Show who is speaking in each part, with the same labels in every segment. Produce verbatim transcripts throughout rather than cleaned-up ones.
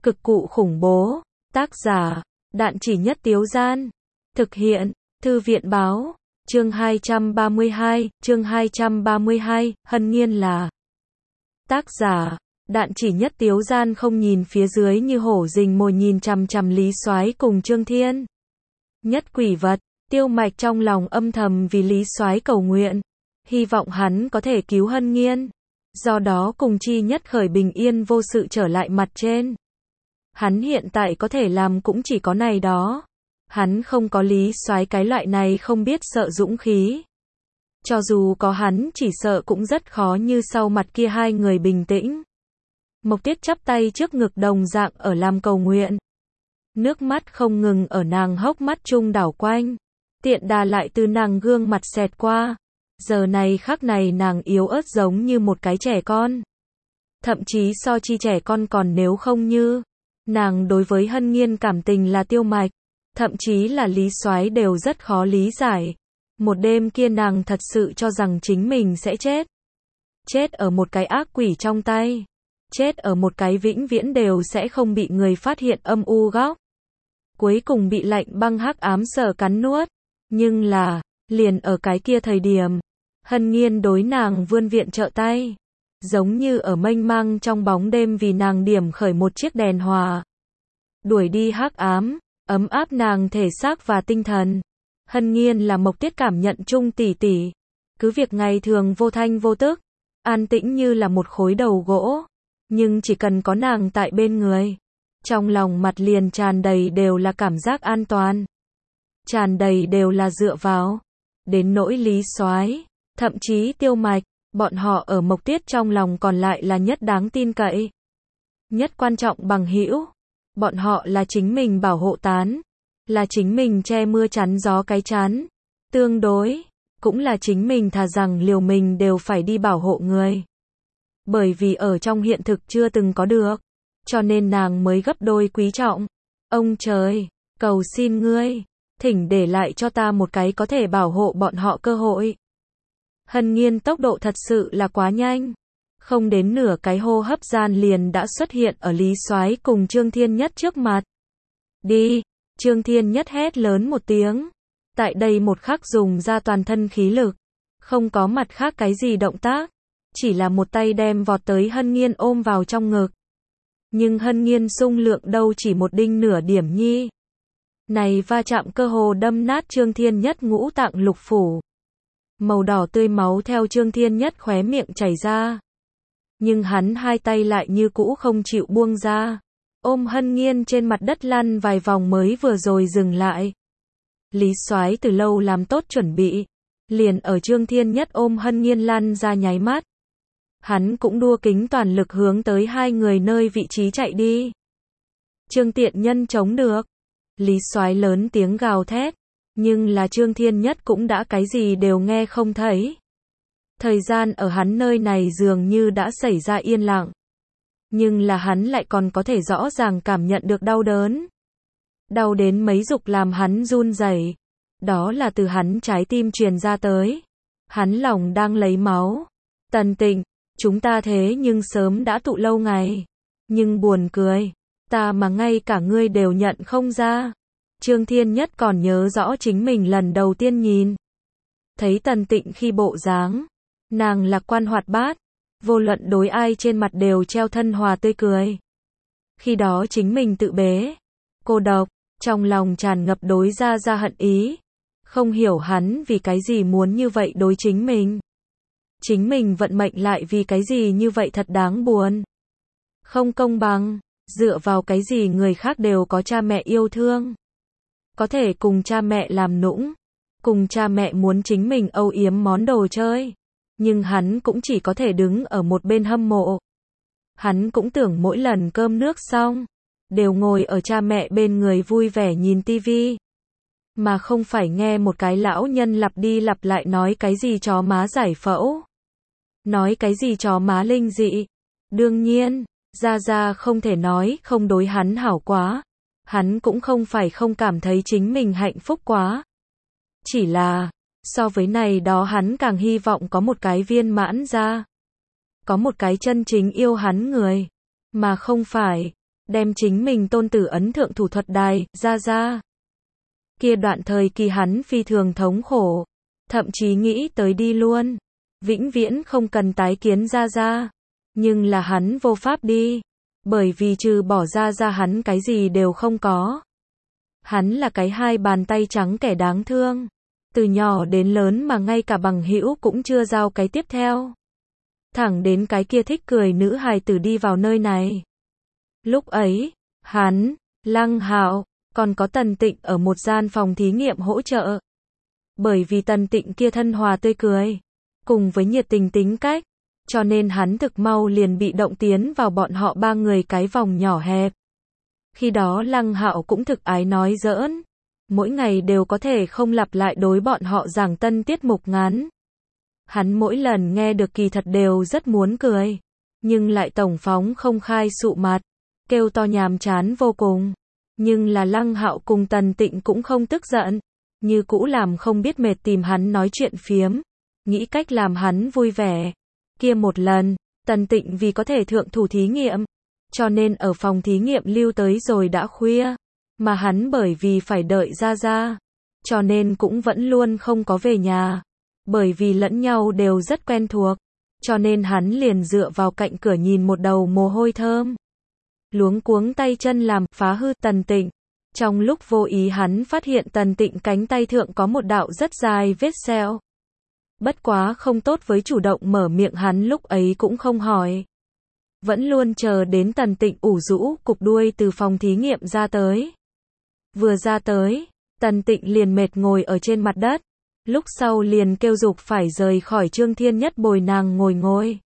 Speaker 1: Cực cụ khủng bố. Tác giả, Đạn Chỉ Nhất Tiếu Gian. Thực hiện, Thư viện Báo. Chương hai trăm ba mươi hai, chương hai trăm ba mươi hai, Hân Nhiên là. Tác giả, Đạn Chỉ Nhất Tiếu Gian không nhìn phía dưới như hổ rình mồi nhìn chằm chằm Lý Soái cùng Trương Thiên. Nhất quỷ vật, Tiêu Mạch trong lòng âm thầm vì Lý Soái cầu nguyện, hy vọng hắn có thể cứu Hân Nhiên, do đó cùng chi nhất khởi bình yên vô sự trở lại mặt trên. Hắn hiện tại có thể làm cũng chỉ có này đó. Hắn không có Lý Soái cái loại này không biết sợ dũng khí. Cho dù có hắn chỉ sợ cũng rất khó như sau mặt kia hai người bình tĩnh. Mộc Tiết chắp tay trước ngực đồng dạng ở làm cầu nguyện. Nước mắt không ngừng ở nàng hốc mắt chung đảo quanh. Tiện đà lại từ nàng gương mặt xẹt qua. Giờ này khắc này nàng yếu ớt giống như một cái trẻ con. Thậm chí so chi trẻ con còn nếu không như. Nàng đối với Hân Nhiên cảm tình là Tiêu Mạch. Thậm chí là Lý Soái đều rất khó lý giải. Một đêm kia nàng thật sự cho rằng chính mình sẽ chết. Chết ở một cái ác quỷ trong tay. Chết ở một cái vĩnh viễn đều sẽ không bị người phát hiện âm u góc. Cuối cùng bị lạnh băng hắc ám sở cắn nuốt. Nhưng là, liền ở cái kia thời điểm, Hân Nhiên đối nàng vươn viện trợ tay. Giống như ở mênh mang trong bóng đêm vì nàng điểm khởi một chiếc đèn hòa. Đuổi đi hắc ám, ấm áp nàng thể xác và tinh thần. Hân Nhiên là Mộc Tiết cảm nhận chung tỷ tỷ. Cứ việc ngày thường vô thanh vô tức, an tĩnh như là một khối đầu gỗ. Nhưng chỉ cần có nàng tại bên người, trong lòng mặt liền tràn đầy đều là cảm giác an toàn. Tràn đầy đều là dựa vào. Đến nỗi Lý Soái, thậm chí Tiêu Mạch, bọn họ ở Mộc Tiết trong lòng còn lại là nhất đáng tin cậy. Nhất quan trọng bằng hữu. Bọn họ là chính mình bảo hộ tán. Là chính mình che mưa chắn gió cái chắn. Tương đối, cũng là chính mình thà rằng liều mình đều phải đi bảo hộ người. Bởi vì ở trong hiện thực chưa từng có được. Cho nên nàng mới gấp đôi quý trọng. Ông trời, cầu xin ngươi, thỉnh để lại cho ta một cái có thể bảo hộ bọn họ cơ hội. Hân Nhiên tốc độ thật sự là quá nhanh. Không đến nửa cái hô hấp gian liền đã xuất hiện ở Lý Soái cùng Trương Thiên Nhất trước mặt. Đi, Trương Thiên Nhất hét lớn một tiếng. Tại đây một khắc dùng ra toàn thân khí lực. Không có mặt khác cái gì động tác. Chỉ là một tay đem vọt tới Hân Nhiên ôm vào trong ngực. Nhưng Hân Nhiên sung lượng đâu chỉ một đinh nửa điểm nhi. Này va chạm cơ hồ đâm nát Trương Thiên Nhất ngũ tạng lục phủ. Màu đỏ tươi máu theo Trương Thiên Nhất khóe miệng chảy ra. Nhưng hắn hai tay lại như cũ không chịu buông ra. Ôm Hân Nhiên trên mặt đất lăn vài vòng mới vừa rồi dừng lại. Lý Soái từ lâu làm tốt chuẩn bị. Liền ở Trương Thiên Nhất ôm Hân Nhiên lăn ra nháy mắt. Hắn cũng đua kính toàn lực hướng tới hai người nơi vị trí chạy đi. Trương tiện nhân chống được. Lý Soái lớn tiếng gào thét. Nhưng là Trương Thiên Nhất cũng đã cái gì đều nghe không thấy. Thời gian ở hắn nơi này dường như đã xảy ra yên lặng. Nhưng là hắn lại còn có thể rõ ràng cảm nhận được đau đớn. Đau đến mấy dục làm hắn run rẩy. Đó là từ hắn trái tim truyền ra tới. Hắn lòng đang lấy máu. Tần Tịnh, chúng ta thế nhưng sớm đã tụ lâu ngày. Nhưng buồn cười, ta mà ngay cả ngươi đều nhận không ra. Trương Thiên Nhất còn nhớ rõ chính mình lần đầu tiên nhìn. Thấy Tần Tịnh khi bộ dáng. Nàng lạc quan hoạt bát. Vô luận đối ai trên mặt đều treo thân hòa tươi cười. Khi đó chính mình tự bế. Cô độc, trong lòng tràn ngập đối ra ra hận ý. Không hiểu hắn vì cái gì muốn như vậy đối chính mình. Chính mình vận mệnh lại vì cái gì như vậy thật đáng buồn. Không công bằng, dựa vào cái gì người khác đều có cha mẹ yêu thương. Có thể cùng cha mẹ làm nũng. Cùng cha mẹ muốn chính mình âu yếm món đồ chơi. Nhưng hắn cũng chỉ có thể đứng ở một bên hâm mộ. Hắn cũng tưởng mỗi lần cơm nước xong, đều ngồi ở cha mẹ bên người vui vẻ nhìn tivi. Mà không phải nghe một cái lão nhân lặp đi lặp lại nói cái gì chó má giải phẫu. Nói cái gì chó má linh dị. Đương nhiên, Gia Gia không thể nói không đối hắn hảo quá. Hắn cũng không phải không cảm thấy chính mình hạnh phúc quá. Chỉ là, so với này đó hắn càng hy vọng có một cái viên mãn ra. Có một cái chân chính yêu hắn người. Mà không phải, đem chính mình tôn tử ấn thượng thủ thuật đài, ra ra. Kia đoạn thời kỳ hắn phi thường thống khổ, thậm chí nghĩ tới đi luôn, vĩnh viễn không cần tái kiến ra ra. Nhưng là hắn vô pháp đi, bởi vì trừ bỏ ra ra hắn cái gì đều không có. Hắn là cái hai bàn tay trắng kẻ đáng thương, từ nhỏ đến lớn mà ngay cả bằng hữu cũng chưa giao cái tiếp theo. Thẳng đến cái kia thích cười nữ hài tử đi vào nơi này. Lúc ấy, hắn, Lăng Hạo, còn có Tần Tịnh ở một gian phòng thí nghiệm hỗ trợ. Bởi vì Tần Tịnh kia thân hòa tươi cười, cùng với nhiệt tình tính cách, cho nên hắn thực mau liền bị động tiến vào bọn họ ba người cái vòng nhỏ hẹp. Khi đó Lăng Hạo cũng thực ái nói giỡn, mỗi ngày đều có thể không lặp lại đối bọn họ giảng tân tiết mục ngắn. Hắn mỗi lần nghe được kỳ thật đều rất muốn cười, nhưng lại tổng phóng không khai sụ mặt, kêu to nhàm chán vô cùng. Nhưng là Lăng Hạo cùng Tần Tịnh cũng không tức giận, như cũ làm không biết mệt tìm hắn nói chuyện phiếm, nghĩ cách làm hắn vui vẻ. Kia một lần, Tần Tịnh vì có thể thượng thủ thí nghiệm, cho nên ở phòng thí nghiệm lưu tới rồi đã khuya, mà hắn bởi vì phải đợi ra ra, cho nên cũng vẫn luôn không có về nhà. Bởi vì lẫn nhau đều rất quen thuộc, cho nên hắn liền dựa vào cạnh cửa nhìn một đầu mồ hôi thơm. Luống cuống tay chân làm phá hư Tần Tịnh. Trong lúc vô ý hắn phát hiện Tần Tịnh cánh tay thượng có một đạo rất dài vết sẹo. Bất quá không tốt với chủ động mở miệng hắn lúc ấy cũng không hỏi. Vẫn luôn chờ đến Tần Tịnh ủ rũ cục đuôi từ phòng thí nghiệm ra tới. Vừa ra tới, Tần Tịnh liền mệt ngồi ở trên mặt đất. Lúc sau liền kêu giục phải rời khỏi Trương Thiên Nhất bồi nàng ngồi ngồi.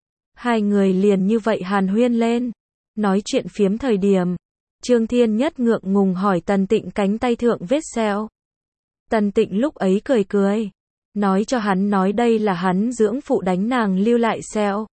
Speaker 1: Hai người liền như vậy hàn huyên lên. Nói chuyện phiếm thời điểm, Trương Thiên Nhất ngượng ngùng hỏi Tần Tịnh cánh tay thượng vết sẹo. Tần Tịnh lúc ấy cười cười, nói cho hắn nói đây là hắn dưỡng phụ đánh nàng lưu lại sẹo.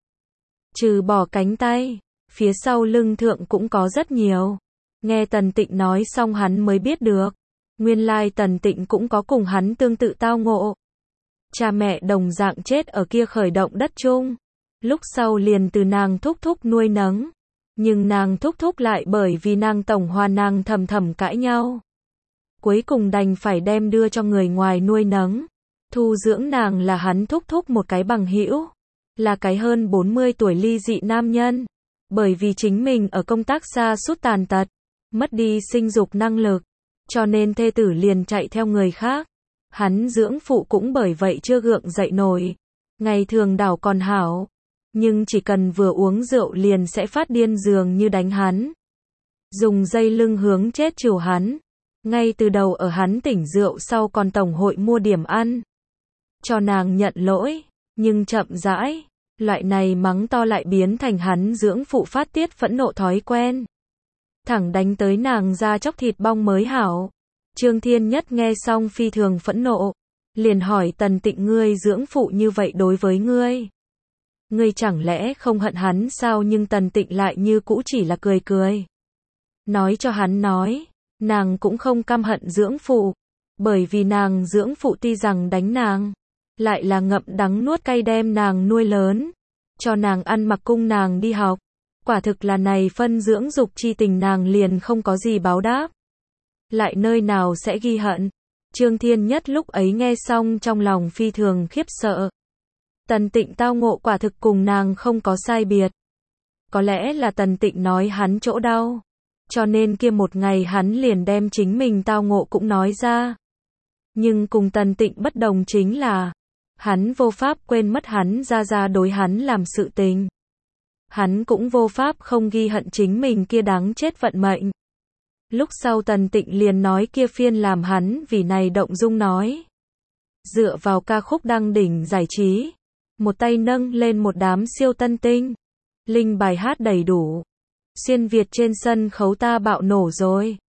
Speaker 1: Trừ bỏ cánh tay, phía sau lưng thượng cũng có rất nhiều. Nghe Tần Tịnh nói xong hắn mới biết được, nguyên lai Tần Tịnh cũng có cùng hắn tương tự tao ngộ. Cha mẹ đồng dạng chết ở kia khởi động đất chung, lúc sau liền từ nàng thúc thúc nuôi nấng. Nhưng nàng thúc thúc lại bởi vì nàng tổng hòa nàng thầm thầm cãi nhau. Cuối cùng đành phải đem đưa cho người ngoài nuôi nấng. Thu dưỡng nàng là hắn thúc thúc một cái bằng hữu, là cái hơn bốn mươi tuổi ly dị nam nhân. Bởi vì chính mình ở công tác xa suốt tàn tật, mất đi sinh dục năng lực, cho nên thê tử liền chạy theo người khác. Hắn dưỡng phụ cũng bởi vậy chưa gượng dậy nổi. Ngày thường đảo còn hảo, nhưng chỉ cần vừa uống rượu liền sẽ phát điên dường như đánh hắn. Dùng dây lưng hướng chết chiều hắn. Ngay từ đầu ở hắn tỉnh rượu sau còn tổng hội mua điểm ăn cho nàng nhận lỗi, nhưng chậm rãi, loại này mắng to lại biến thành hắn dưỡng phụ phát tiết phẫn nộ thói quen. Thẳng đánh tới nàng ra chóc thịt bong mới hảo. Trương Thiên Nhất nghe xong phi thường phẫn nộ, liền hỏi Tần Tịnh ngươi dưỡng phụ như vậy đối với ngươi. Ngươi chẳng lẽ không hận hắn sao? Nhưng Tần Tịnh lại như cũ chỉ là cười cười. Nói cho hắn nói, nàng cũng không căm hận dưỡng phụ, bởi vì nàng dưỡng phụ tuy rằng đánh nàng, lại là ngậm đắng nuốt cay đem nàng nuôi lớn, cho nàng ăn mặc cung nàng đi học. Quả thực là này phân dưỡng dục chi tình nàng liền không có gì báo đáp. Lại nơi nào sẽ ghi hận? Trương Thiên Nhất lúc ấy nghe xong trong lòng phi thường khiếp sợ. Tần Tịnh tao ngộ quả thực cùng nàng không có sai biệt. Có lẽ là Tần Tịnh nói hắn chỗ đau, cho nên kia một ngày hắn liền đem chính mình tao ngộ cũng nói ra. Nhưng cùng Tần Tịnh bất đồng chính là, hắn vô pháp quên mất hắn ra ra đối hắn làm sự tình. Hắn cũng vô pháp không ghi hận chính mình kia đáng chết vận mệnh. Lúc sau Tần Tịnh liền nói kia phiên làm hắn vì này động dung nói. Dựa vào ca khúc đăng đỉnh giải trí, một tay nâng lên một đám siêu tân tinh, linh bài hát đầy đủ. Xuyên Việt trên sân khấu ta bạo nổ rồi.